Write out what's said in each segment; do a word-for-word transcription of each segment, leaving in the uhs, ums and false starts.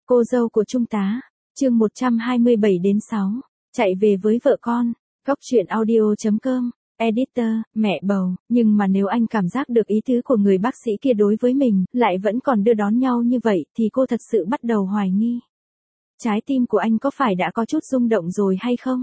Cô dâu của Trung tá, chương một trăm hai mươi bảy đến sáu, chạy về với vợ con, góc truyện audio.com, editor, mẹ bầu, nhưng mà nếu anh cảm giác được ý tứ của người bác sĩ kia đối với mình, lại vẫn còn đưa đón nhau như vậy, thì cô thật sự bắt đầu hoài nghi. Trái tim của anh có phải đã có chút rung động rồi hay không?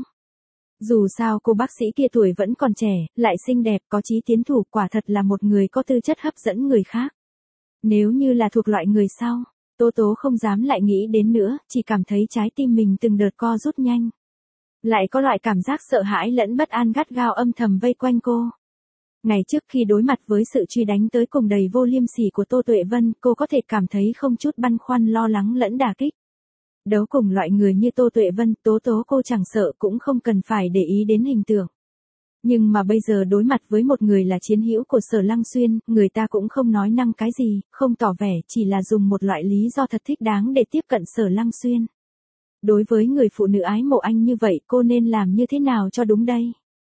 Dù sao cô bác sĩ kia tuổi vẫn còn trẻ, lại xinh đẹp, có chí tiến thủ, quả thật là một người có tư chất hấp dẫn người khác. Nếu như là thuộc loại người sau, Tố Tố không dám lại nghĩ đến nữa, chỉ cảm thấy trái tim mình từng đợt co rút nhanh. Lại có loại cảm giác sợ hãi lẫn bất an gắt gao âm thầm vây quanh cô. Ngày trước khi đối mặt với sự truy đánh tới cùng đầy vô liêm sỉ của Tô Tuệ Vân, cô có thể cảm thấy không chút băn khoăn lo lắng lẫn đả kích. Đấu cùng loại người như Tô Tuệ Vân, Tố Tố cô chẳng sợ cũng không cần phải để ý đến hình tượng. Nhưng mà bây giờ đối mặt với một người là chiến hữu của Sở Lăng Xuyên, người ta cũng không nói năng cái gì, không tỏ vẻ, chỉ là dùng một loại lý do thật thích đáng để tiếp cận Sở Lăng Xuyên. Đối với người phụ nữ ái mộ anh như vậy, cô nên làm như thế nào cho đúng đây?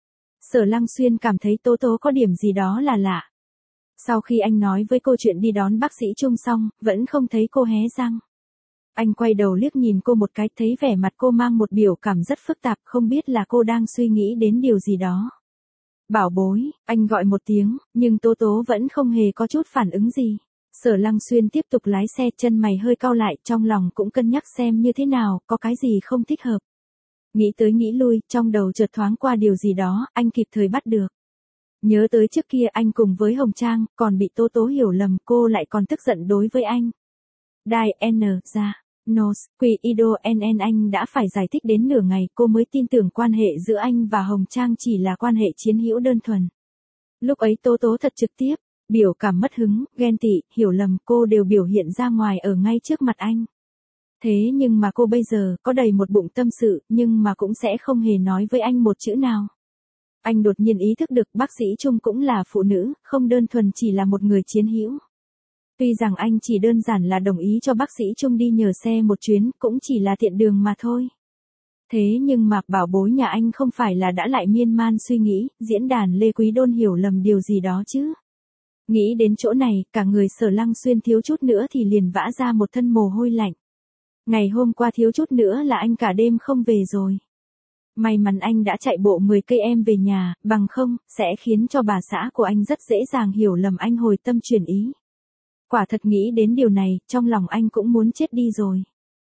Sở Lăng Xuyên cảm thấy Tố Tố có điểm gì đó là lạ. Sau khi anh nói với cô chuyện đi đón bác sĩ Trung xong, vẫn không thấy cô hé răng. Anh quay đầu liếc nhìn cô một cái, thấy vẻ mặt cô mang một biểu cảm rất phức tạp, không biết là cô đang suy nghĩ đến điều gì đó. Bảo bối, anh gọi một tiếng, nhưng Tố Tố vẫn không hề có chút phản ứng gì. Sở Lăng Xuyên tiếp tục lái xe, chân mày hơi cau lại, trong lòng cũng cân nhắc xem như thế nào, có cái gì không thích hợp. Nghĩ tới nghĩ lui, trong đầu chợt thoáng qua điều gì đó, anh kịp thời bắt được. Nhớ tới trước kia anh cùng với Hồng Trang, còn bị Tố Tố hiểu lầm, cô lại còn tức giận đối với anh. Đai N ra. Nos, Quy Ido N N anh đã phải giải thích đến nửa ngày, cô mới tin tưởng quan hệ giữa anh và Hồng Trang chỉ là quan hệ chiến hữu đơn thuần. Lúc ấy Tố Tố thật trực tiếp, biểu cảm mất hứng, ghen tị, hiểu lầm, cô đều biểu hiện ra ngoài ở ngay trước mặt anh. Thế nhưng mà cô bây giờ có đầy một bụng tâm sự, nhưng mà cũng sẽ không hề nói với anh một chữ nào. Anh đột nhiên ý thức được bác sĩ Trung cũng là phụ nữ, không đơn thuần chỉ là một người chiến hữu. Tuy rằng anh chỉ đơn giản là đồng ý cho bác sĩ Trung đi nhờ xe một chuyến, cũng chỉ là tiện đường mà thôi. Thế nhưng mà bảo bối nhà anh không phải là đã lại miên man suy nghĩ, diễn đàn Lê Quý Đôn hiểu lầm điều gì đó chứ. Nghĩ đến chỗ này, cả người Sở Lăng Xuyên thiếu chút nữa thì liền vã ra một thân mồ hôi lạnh. Ngày hôm qua thiếu chút nữa là anh cả đêm không về rồi. May mắn anh đã chạy bộ mười cây em về nhà, bằng không, sẽ khiến cho bà xã của anh rất dễ dàng hiểu lầm anh hồi tâm chuyển ý. Quả thật nghĩ đến điều này, trong lòng anh cũng muốn chết đi rồi.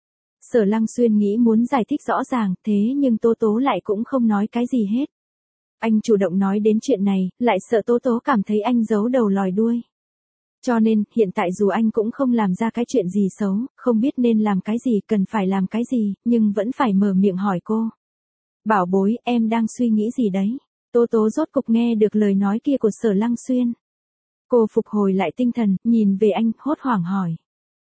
Sở Lăng Xuyên nghĩ muốn giải thích rõ ràng, thế nhưng Tố Tố lại cũng không nói cái gì hết. Anh chủ động nói đến chuyện này, lại sợ Tố Tố cảm thấy anh giấu đầu lòi đuôi. Cho nên, hiện tại dù anh cũng không làm ra cái chuyện gì xấu, không biết nên làm cái gì, cần phải làm cái gì, nhưng vẫn phải mở miệng hỏi cô. Bảo bối, em đang suy nghĩ gì đấy? Tố Tố rốt cục nghe được lời nói kia của Sở Lăng Xuyên. Cô phục hồi lại tinh thần, nhìn về anh, hốt hoảng hỏi.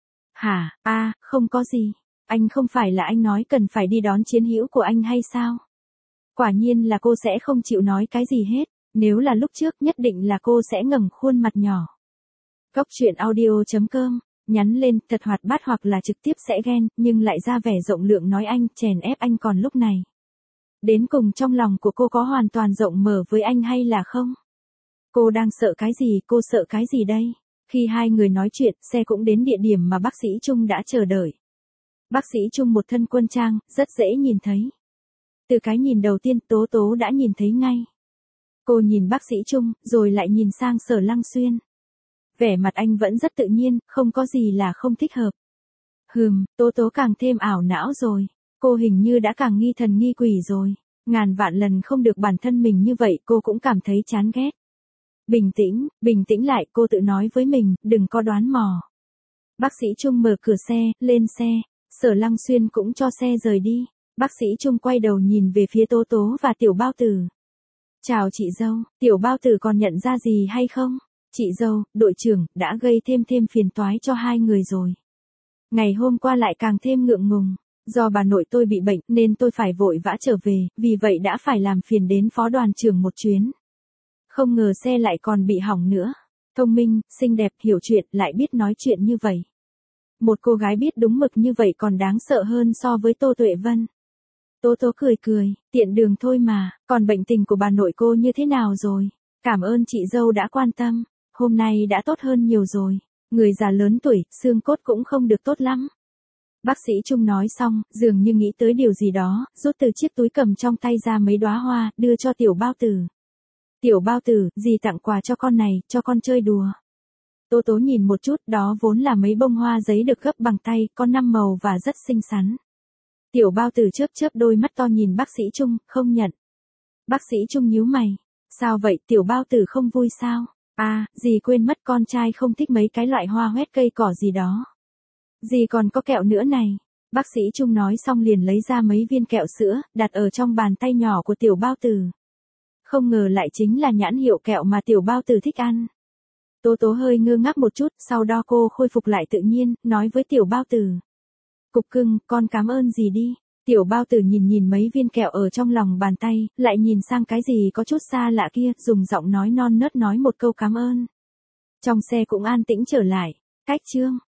Hả, a, à, không có gì. Anh không phải là anh nói cần phải đi đón chiến hữu của anh hay sao? Quả nhiên là cô sẽ không chịu nói cái gì hết. Nếu là lúc trước nhất định là cô sẽ ngẩng khuôn mặt nhỏ. Góc truyện audio.com, nhắn lên, thật hoạt bát hoặc là trực tiếp sẽ ghen, nhưng lại ra vẻ rộng lượng nói anh, chèn ép anh còn lúc này. Đến cùng trong lòng của cô có hoàn toàn rộng mở với anh hay là không? Cô đang sợ cái gì, cô sợ cái gì đây? Khi hai người nói chuyện, xe cũng đến địa điểm mà bác sĩ Trung đã chờ đợi. Bác sĩ Trung một thân quân trang, rất dễ nhìn thấy. Từ cái nhìn đầu tiên, Tố Tố đã nhìn thấy ngay. Cô nhìn bác sĩ Trung, rồi lại nhìn sang Sở Lăng Xuyên. Vẻ mặt anh vẫn rất tự nhiên, không có gì là không thích hợp. Hừm, Tố Tố càng thêm ảo não rồi. Cô hình như đã càng nghi thần nghi quỷ rồi. Ngàn vạn lần không được bản thân mình như vậy, cô cũng cảm thấy chán ghét. Bình tĩnh, bình tĩnh lại, cô tự nói với mình, đừng có đoán mò. Bác sĩ Trung mở cửa xe, lên xe. Sở Lăng Xuyên cũng cho xe rời đi. Bác sĩ Trung quay đầu nhìn về phía Tố Tố và Tiểu Bao Tử. Chào chị dâu, Tiểu Bao Tử còn nhận ra gì hay không? Chị dâu, đội trưởng, đã gây thêm thêm phiền toái cho hai người rồi. Ngày hôm qua lại càng thêm ngượng ngùng. Do bà nội tôi bị bệnh nên tôi phải vội vã trở về, vì vậy đã phải làm phiền đến phó đoàn trưởng một chuyến. Không ngờ xe lại còn bị hỏng nữa. Thông minh, xinh đẹp, hiểu chuyện, lại biết nói chuyện như vậy. Một cô gái biết đúng mực như vậy còn đáng sợ hơn so với Tô Tuệ Vân. Tố Tố cười cười, tiện đường thôi mà, còn bệnh tình của bà nội cô như thế nào rồi? Cảm ơn chị dâu đã quan tâm, hôm nay đã tốt hơn nhiều rồi. Người già lớn tuổi, xương cốt cũng không được tốt lắm. Bác sĩ Trung nói xong, dường như nghĩ tới điều gì đó, rút từ chiếc túi cầm trong tay ra mấy đóa hoa, đưa cho tiểu bao tử. Tiểu bao tử, dì tặng quà cho con này, cho con chơi đùa. Tố tố nhìn một chút, đó vốn là mấy bông hoa giấy được gấp bằng tay, có năm màu và rất xinh xắn. Tiểu bao tử chớp chớp đôi mắt to nhìn bác sĩ Trung, không nhận. Bác sĩ Trung nhíu mày. Sao vậy, tiểu bao tử không vui sao? À, dì quên mất con trai không thích mấy cái loại hoa hoét cây cỏ gì đó. Dì còn có kẹo nữa này. Bác sĩ Trung nói xong liền lấy ra mấy viên kẹo sữa, đặt ở trong bàn tay nhỏ của tiểu bao tử. Không ngờ lại chính là nhãn hiệu kẹo mà tiểu bao tử thích ăn. Tố tố hơi ngơ ngác một chút, sau đó cô khôi phục lại tự nhiên, nói với tiểu bao tử. Cục cưng, con cảm ơn dì đi. Tiểu bao tử nhìn nhìn mấy viên kẹo ở trong lòng bàn tay, lại nhìn sang cái gì có chút xa lạ kia, dùng giọng nói non nớt nói một câu cảm ơn. Trong xe cũng an tĩnh trở lại. Cách chương